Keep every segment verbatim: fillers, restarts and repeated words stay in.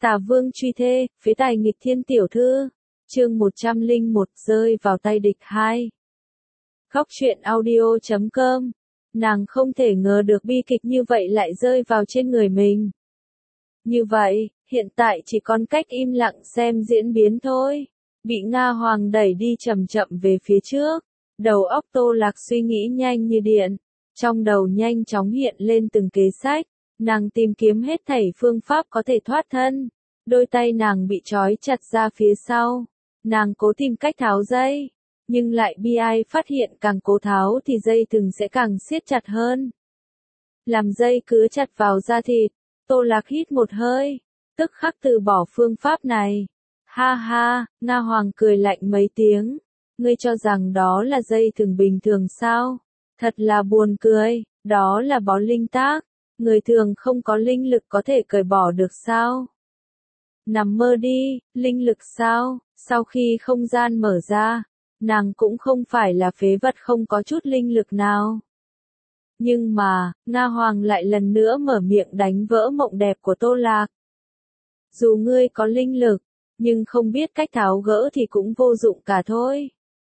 Tà Vương truy thê, phế tài nghịch thiên tiểu thư. Chương một trăm lẻ một rơi vào tay địch hai. Góc truyện audio chấm com. Nàng không thể ngờ được bi kịch như vậy lại rơi vào trên người mình. Như vậy, hiện tại chỉ còn cách im lặng xem diễn biến thôi. Bị Nga Hoàng đẩy đi chậm chậm về phía trước. Đầu óc Tô Lạc suy nghĩ nhanh như điện. Trong đầu nhanh chóng hiện lên từng kế sách. Nàng tìm kiếm hết thảy phương pháp có thể thoát thân. Đôi tay nàng bị trói chặt ra phía sau. Nàng cố tìm cách tháo dây. Nhưng lại bi ai phát hiện càng cố tháo thì dây thừng sẽ càng siết chặt hơn. Làm dây cứ chặt vào da thịt. Tô Lạc hít một hơi. Tức khắc từ bỏ phương pháp này. Ha ha, Nga Hoàng cười lạnh mấy tiếng. Ngươi cho rằng đó là dây thừng bình thường sao? Thật là buồn cười, đó là bó linh tác. Người thường không có linh lực có thể cởi bỏ được sao? Nằm mơ đi, linh lực sao? Sau khi không gian mở ra, nàng cũng không phải là phế vật không có chút linh lực nào. Nhưng mà, Nga Hoàng lại lần nữa mở miệng đánh vỡ mộng đẹp của Tô Lạc. Dù ngươi có linh lực, nhưng không biết cách tháo gỡ thì cũng vô dụng cả thôi.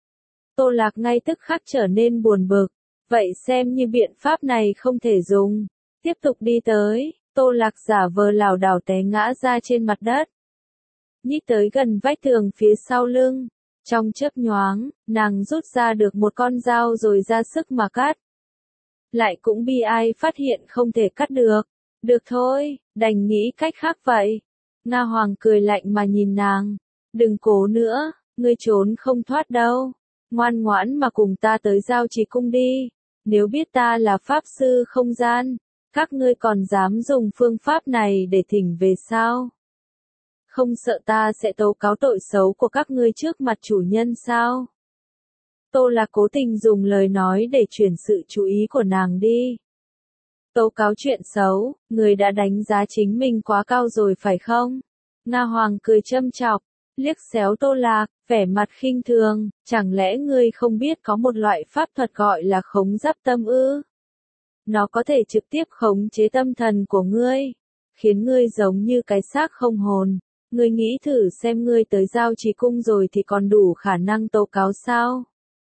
Tô Lạc ngay tức khắc trở nên buồn bực, vậy xem như biện pháp này không thể dùng. Tiếp tục đi tới, Tô Lạc giả vờ lảo đảo té ngã ra trên mặt đất. Nhích tới gần vách tường phía sau lưng. Trong chớp nhoáng, nàng rút ra được một con dao rồi ra sức mà cắt. Lại cũng bi ai phát hiện không thể cắt được. Được thôi, đành nghĩ cách khác vậy. Nga Hoàng cười lạnh mà nhìn nàng. Đừng cố nữa, ngươi trốn không thoát đâu. Ngoan ngoãn mà cùng ta tới Giao Trì Cung đi. Nếu biết ta là pháp sư không gian, các ngươi còn dám dùng phương pháp này để thỉnh về sao? Không sợ ta sẽ tố cáo tội xấu của các ngươi trước mặt chủ nhân sao? Tô Lạc cố tình dùng lời nói để chuyển sự chú ý của nàng đi. Tố cáo chuyện xấu, người đã đánh giá chính mình quá cao rồi phải không? Nga Hoàng cười châm chọc, liếc xéo Tô Lạc, vẻ mặt khinh thường, chẳng lẽ ngươi không biết có một loại pháp thuật gọi là khống giáp tâm ư? Nó có thể trực tiếp khống chế tâm thần của ngươi, khiến ngươi giống như cái xác không hồn. Ngươi nghĩ thử xem ngươi tới Giao Trì Cung rồi thì còn đủ khả năng tố cáo sao?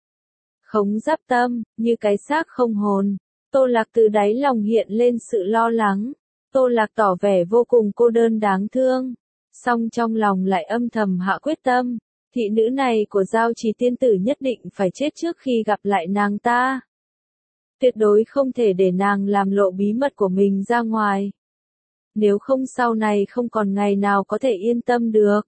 Khống giáp tâm, như cái xác không hồn. Tô Lạc từ đáy lòng hiện lên sự lo lắng. Tô Lạc tỏ vẻ vô cùng cô đơn đáng thương. Song trong lòng lại âm thầm hạ quyết tâm. Thị nữ này của Giao Trì tiên tử nhất định phải chết trước khi gặp lại nàng ta. Tuyệt đối không thể để nàng làm lộ bí mật của mình ra ngoài. Nếu không sau này không còn ngày nào có thể yên tâm được.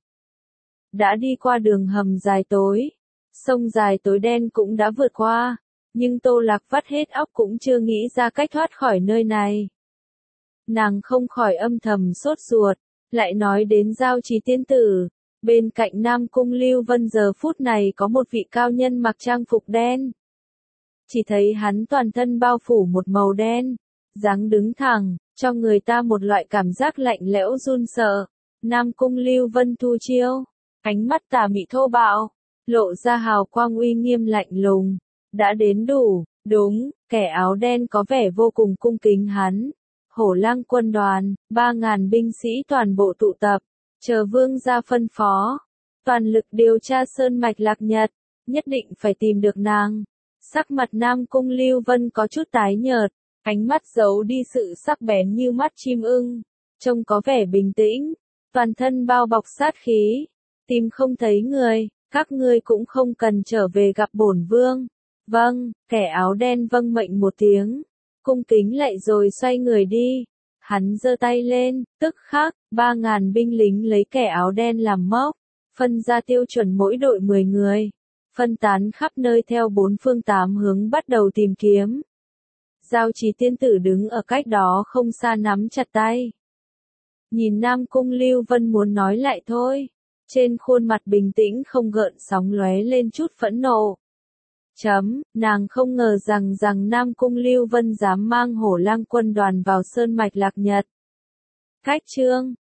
Đã đi qua đường hầm dài tối. Sông dài tối đen cũng đã vượt qua. Nhưng Tô Lạc vắt hết óc cũng chưa nghĩ ra cách thoát khỏi nơi này. Nàng không khỏi âm thầm sốt ruột. Lại nói đến Giao Trì tiên tử. Bên cạnh Nam Cung Lưu Vân giờ phút này có một vị cao nhân mặc trang phục đen. Chỉ thấy hắn toàn thân bao phủ một màu đen. Dáng đứng thẳng, cho người ta một loại cảm giác lạnh lẽo run sợ. Nam Cung Lưu Vân thu chiêu. Ánh mắt tà mị thô bạo. Lộ ra hào quang uy nghiêm lạnh lùng. Đã đến đủ, đúng, kẻ áo đen có vẻ vô cùng cung kính hắn. Hổ Lang quân đoàn, ba ngàn binh sĩ toàn bộ tụ tập. Chờ vương gia phân phó. Toàn lực điều tra sơn mạch Lạc Nhật. Nhất định phải tìm được nàng. Sắc mặt Nam Cung Lưu Vân có chút tái nhợt. Ánh mắt giấu đi sự sắc bén như mắt chim ưng. Trông có vẻ bình tĩnh. Toàn thân bao bọc sát khí. Tìm không thấy người. Các ngươi cũng không cần trở về gặp bổn vương. Vâng, kẻ áo đen vâng mệnh một tiếng. Cung kính lạy rồi xoay người đi. Hắn giơ tay lên, tức khắc, ba ngàn binh lính lấy kẻ áo đen làm mốc. Phân ra tiêu chuẩn mỗi đội mười người. Phân tán khắp nơi theo bốn phương tám hướng bắt đầu tìm kiếm. Giao Trì tiên tử đứng ở cách đó không xa nắm chặt tay. Nhìn Nam Cung Lưu Vân muốn nói lại thôi. Trên khuôn mặt bình tĩnh không gợn sóng lóe lên chút phẫn nộ. Chấm, nàng không ngờ rằng rằng Nam Cung Lưu Vân dám mang Hổ Lang quân đoàn vào sơn mạch Lạc Nhật. Cách chương,